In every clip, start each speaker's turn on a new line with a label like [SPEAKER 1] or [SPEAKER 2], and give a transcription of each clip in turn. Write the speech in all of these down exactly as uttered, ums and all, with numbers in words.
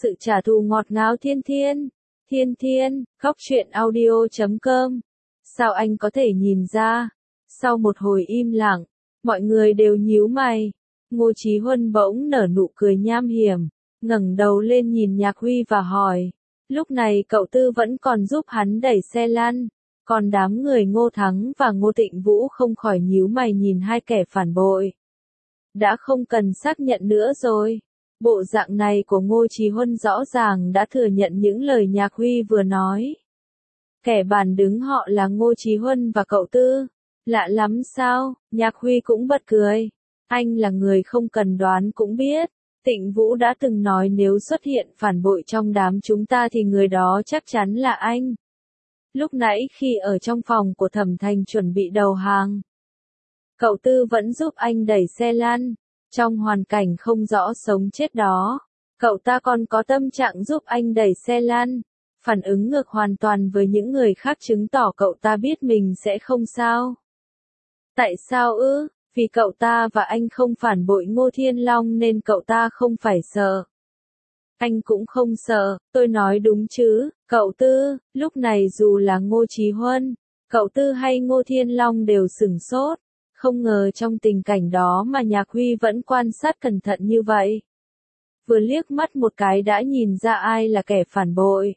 [SPEAKER 1] Sự trả thù ngọt ngào Thiên Thiên. Thiên Thiên, khóc chuyện audio chấm com. Sao anh có thể nhìn ra? Sau một hồi im lặng, mọi người đều nhíu mày. Ngô Chí Huân bỗng nở nụ cười nham hiểm, ngẩng đầu lên nhìn Nhạc Huy và hỏi. Lúc này cậu Tư vẫn còn giúp hắn đẩy xe lăn, còn đám người Ngô Thắng và Ngô Tịnh Vũ không khỏi nhíu mày nhìn hai kẻ phản bội. Đã không cần xác nhận nữa rồi. Bộ dạng này của Ngô Chí Huân rõ ràng đã thừa nhận những lời Nhạc Huy vừa nói. Kẻ bàn đứng họ là Ngô Chí Huân và cậu Tư. Lạ lắm sao? Nhạc Huy cũng bật cười. Anh là người không cần đoán cũng biết. Tịnh Vũ đã từng nói nếu xuất hiện phản bội trong đám chúng ta thì người đó chắc chắn là anh. Lúc nãy khi ở trong phòng của Thẩm Thành chuẩn bị đầu hàng, cậu Tư vẫn giúp anh đẩy xe lăn. Trong hoàn cảnh không rõ sống chết đó, cậu ta còn có tâm trạng giúp anh đẩy xe lăn. Phản ứng ngược hoàn toàn với những người khác chứng tỏ cậu ta biết mình sẽ không sao. Tại sao ư? Vì cậu ta và anh không phản bội Ngô Thiên Long nên cậu ta không phải sợ. Anh cũng không sợ, tôi nói đúng chứ, cậu Tư. Lúc này dù là Ngô Chí Huân, cậu Tư hay Ngô Thiên Long đều sửng sốt. Không ngờ trong tình cảnh đó mà Nhạc Huy vẫn quan sát cẩn thận như vậy. Vừa liếc mắt một cái đã nhìn ra ai là kẻ phản bội.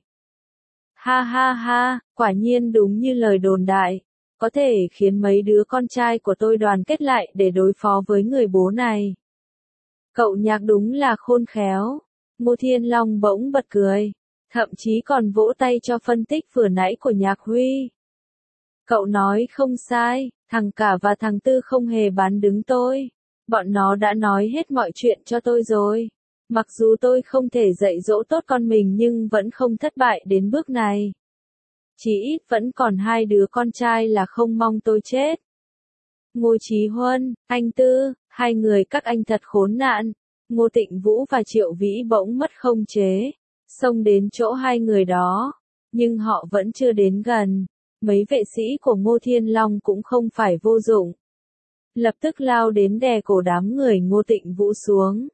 [SPEAKER 1] Ha ha ha, quả nhiên đúng như lời đồn đại. Có thể khiến mấy đứa con trai của tôi đoàn kết lại để đối phó với người bố này. Cậu Nhạc đúng là khôn khéo. Ngô Thiên Long bỗng bật cười, thậm chí còn vỗ tay cho phân tích vừa nãy của Nhạc Huy. Cậu nói không sai, thằng Cả và thằng Tư không hề bán đứng tôi. Bọn nó đã nói hết mọi chuyện cho tôi rồi. Mặc dù tôi không thể dạy dỗ tốt con mình nhưng vẫn không thất bại đến bước này. Chỉ ít vẫn còn hai đứa con trai là không mong tôi chết. Ngô Chí Huân, anh Tư, hai người các anh thật khốn nạn. Ngô Tịnh Vũ và Triệu Vĩ bỗng mất không chế, xông đến chỗ hai người đó, nhưng họ vẫn chưa đến gần. Mấy vệ sĩ của Ngô Thiên Long cũng không phải vô dụng. Lập tức lao đến đè cổ đám người Ngô Tịnh Vũ xuống.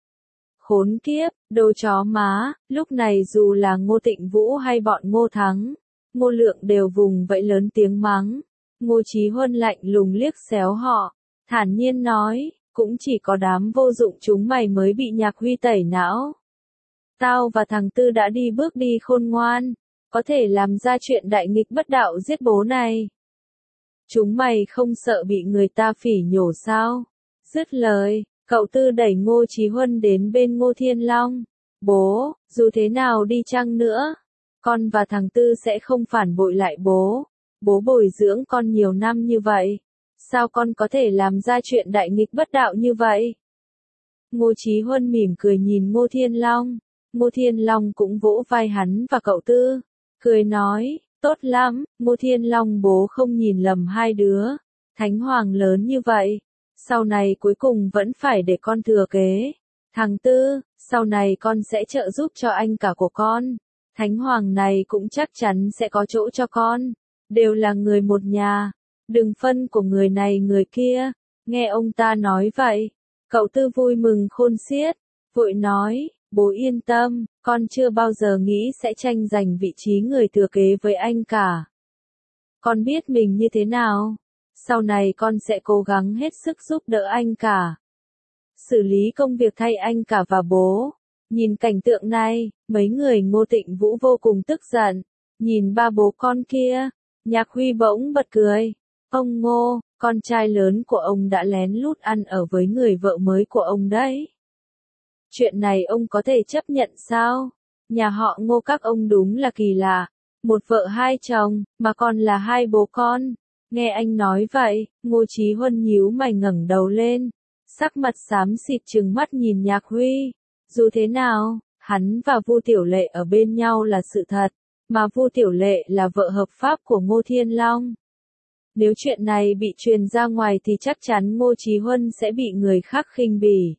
[SPEAKER 1] Khốn kiếp, đồ chó má, lúc này dù là Ngô Tịnh Vũ hay bọn Ngô Thắng, Ngô Lượng đều vùng vẫy lớn tiếng mắng. Ngô Chí Huân lạnh lùng liếc xéo họ, thản nhiên nói, cũng chỉ có đám vô dụng chúng mày mới bị Nhạc Huy tẩy não. Tao và thằng Tư đã đi bước đi khôn ngoan, có thể làm ra chuyện đại nghịch bất đạo giết bố này. Chúng mày không sợ bị người ta phỉ nhổ sao? Dứt lời, cậu Tư đẩy Ngô Chí Huân đến bên Ngô Thiên Long. Bố, dù thế nào đi chăng nữa, con và thằng Tư sẽ không phản bội lại bố. Bố bồi dưỡng con nhiều năm như vậy, sao con có thể làm ra chuyện đại nghịch bất đạo như vậy? Ngô Chí Huân mỉm cười nhìn Ngô Thiên Long. Ngô Thiên Long cũng vỗ vai hắn và cậu Tư, cười nói, tốt lắm, Ngô Thiên Long bố không nhìn lầm hai đứa. Thánh Hoàng lớn như vậy, sau này cuối cùng vẫn phải để con thừa kế. Thằng Tư, sau này con sẽ trợ giúp cho anh cả của con. Thánh Hoàng này cũng chắc chắn sẽ có chỗ cho con. Đều là người một nhà, đừng phân của người này người kia. Nghe ông ta nói vậy, cậu Tư vui mừng khôn xiết, vội nói, bố yên tâm, con chưa bao giờ nghĩ sẽ tranh giành vị trí người thừa kế với anh cả. Con biết mình như thế nào, sau này con sẽ cố gắng hết sức giúp đỡ anh cả. Xử lý công việc thay anh cả và bố. Nhìn cảnh tượng này, mấy người Ngô Tịnh Vũ vô cùng tức giận, nhìn ba bố con kia. Nhạc Huy bỗng bật cười. Ông Ngô, con trai lớn của ông đã lén lút ăn ở với người vợ mới của ông đấy. Chuyện này ông có thể chấp nhận sao? Nhà họ Ngô các ông đúng là kỳ lạ. Một vợ hai chồng, mà còn là hai bố con. Nghe anh nói vậy, Ngô Chí Huân nhíu mày ngẩng đầu lên. Sắc mặt xám xịt trừng mắt nhìn Nhạc Huy. Dù thế nào, hắn và Vu Tiểu Lệ ở bên nhau là sự thật. Mà Vu Tiểu Lệ là vợ hợp pháp của Ngô Thiên Long. Nếu chuyện này bị truyền ra ngoài thì chắc chắn Ngô Chí Huân sẽ bị người khác khinh bỉ.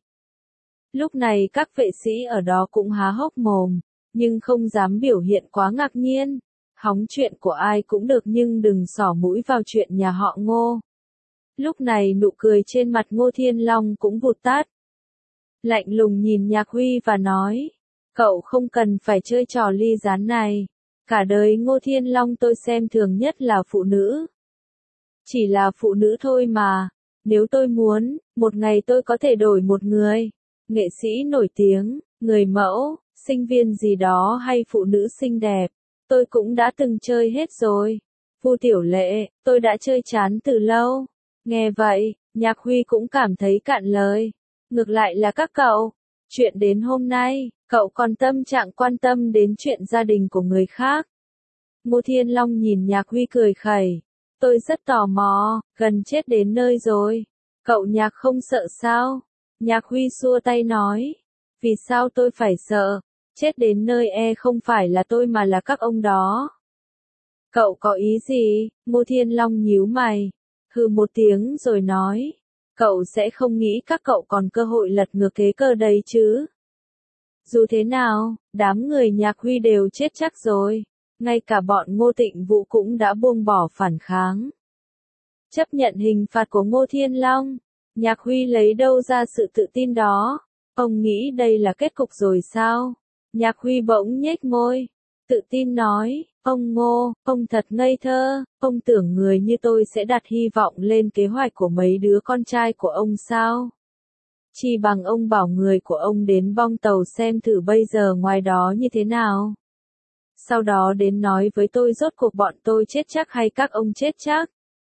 [SPEAKER 1] Lúc này các vệ sĩ ở đó cũng há hốc mồm, nhưng không dám biểu hiện quá ngạc nhiên. Hóng chuyện của ai cũng được nhưng đừng xỏ mũi vào chuyện nhà họ Ngô. Lúc này nụ cười trên mặt Ngô Thiên Long cũng vụt tắt. Lạnh lùng nhìn Nhạc Huy và nói, Cậu không cần phải chơi trò ly gián này. Cả đời Ngô Thiên Long tôi xem thường nhất là phụ nữ. Chỉ là phụ nữ thôi mà. Nếu tôi muốn, một ngày tôi có thể đổi một người. Nghệ sĩ nổi tiếng, người mẫu, sinh viên gì đó hay phụ nữ xinh đẹp. Tôi cũng đã từng chơi hết rồi. Vu Tiểu Lệ, tôi đã chơi chán từ lâu. Nghe vậy, Nhạc Huy cũng cảm thấy cạn lời. Ngược lại là các cậu. Chuyện đến hôm nay, cậu còn tâm trạng quan tâm đến chuyện gia đình của người khác. Ngô Thiên Long nhìn Nhạc Huy cười khẩy. Tôi rất tò mò, gần chết đến nơi rồi. Cậu Nhạc không sợ sao? Nhạc Huy xua tay nói. Vì sao tôi phải sợ? Chết đến nơi e không phải là tôi mà là các ông đó. Cậu có ý gì? Ngô Thiên Long nhíu mày. Hừ một tiếng rồi nói. Cậu sẽ không nghĩ các cậu còn cơ hội lật ngược thế cơ đấy chứ? Dù thế nào, đám người Nhạc Huy đều chết chắc rồi. Ngay cả bọn Ngô Tịnh Vũ cũng đã buông bỏ phản kháng. Chấp nhận hình phạt của Ngô Thiên Long. Nhạc Huy lấy đâu ra sự tự tin đó? Ông nghĩ đây là kết cục rồi sao? Nhạc Huy bỗng nhếch môi. Tự tin nói, ông Ngô, ông thật ngây thơ, ông tưởng người như tôi sẽ đặt hy vọng lên kế hoạch của mấy đứa con trai của ông sao? Chỉ bằng ông bảo người của ông đến bong tàu xem thử bây giờ ngoài đó như thế nào. Sau đó đến nói với tôi rốt cuộc bọn tôi chết chắc hay các ông chết chắc.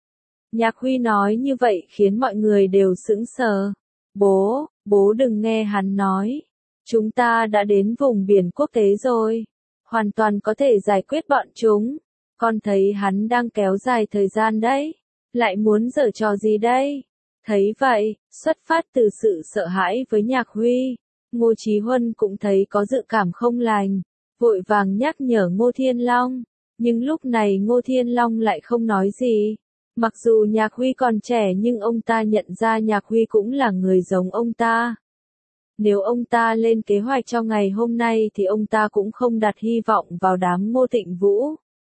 [SPEAKER 1] Nhạc Huy nói như vậy khiến mọi người đều sững sờ. Bố, bố đừng nghe hắn nói. Chúng ta đã đến vùng biển quốc tế rồi. Hoàn toàn có thể giải quyết bọn chúng. Con thấy hắn đang kéo dài thời gian đấy. Lại muốn giở trò gì đây? Thấy vậy, xuất phát từ sự sợ hãi với Nhạc Huy, Ngô Chí Huân cũng thấy có dự cảm không lành. Vội vàng nhắc nhở Ngô Thiên Long. Nhưng lúc này Ngô Thiên Long lại không nói gì. Mặc dù Nhạc Huy còn trẻ nhưng ông ta nhận ra Nhạc Huy cũng là người giống ông ta. Nếu ông ta lên kế hoạch cho ngày hôm nay thì ông ta cũng không đặt hy vọng vào đám Ngô Tịnh Vũ.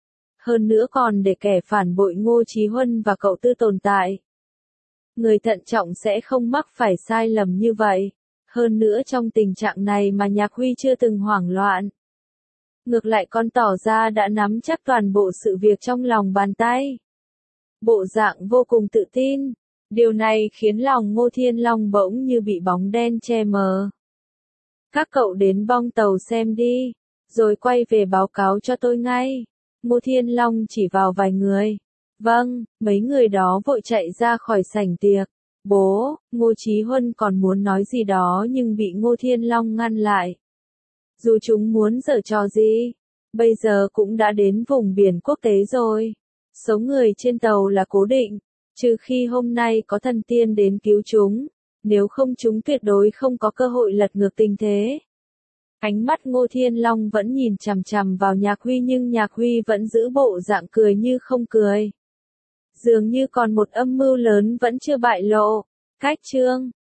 [SPEAKER 1] Hơn nữa còn để kẻ phản bội Ngô Chí Huân và cậu Tư tồn tại. Người thận trọng sẽ không mắc phải sai lầm như vậy. Hơn nữa trong tình trạng này mà Nhạc Huy chưa từng hoảng loạn. Ngược lại còn tỏ ra đã nắm chắc toàn bộ sự việc trong lòng bàn tay. Bộ dạng vô cùng tự tin. Điều này khiến lòng Ngô Thiên Long bỗng như bị bóng đen che mờ. Các cậu đến bong tàu xem đi, rồi quay về báo cáo cho tôi ngay. Ngô Thiên Long chỉ vào vài người. Vâng, mấy người đó vội chạy ra khỏi sảnh tiệc. Bố, Ngô Chí Huân còn muốn nói gì đó nhưng bị Ngô Thiên Long ngăn lại. Dù chúng muốn giở trò gì, bây giờ cũng đã đến vùng biển quốc tế rồi. Số người trên tàu là cố định, trừ khi hôm nay có thần tiên đến cứu chúng, nếu không chúng tuyệt đối không có cơ hội lật ngược tình thế. Ánh mắt Ngô Thiên Long vẫn nhìn chằm chằm vào Nhạc Huy nhưng Nhạc Huy vẫn giữ bộ dạng cười như không cười. Dường như còn một âm mưu lớn vẫn chưa bại lộ. Cách chương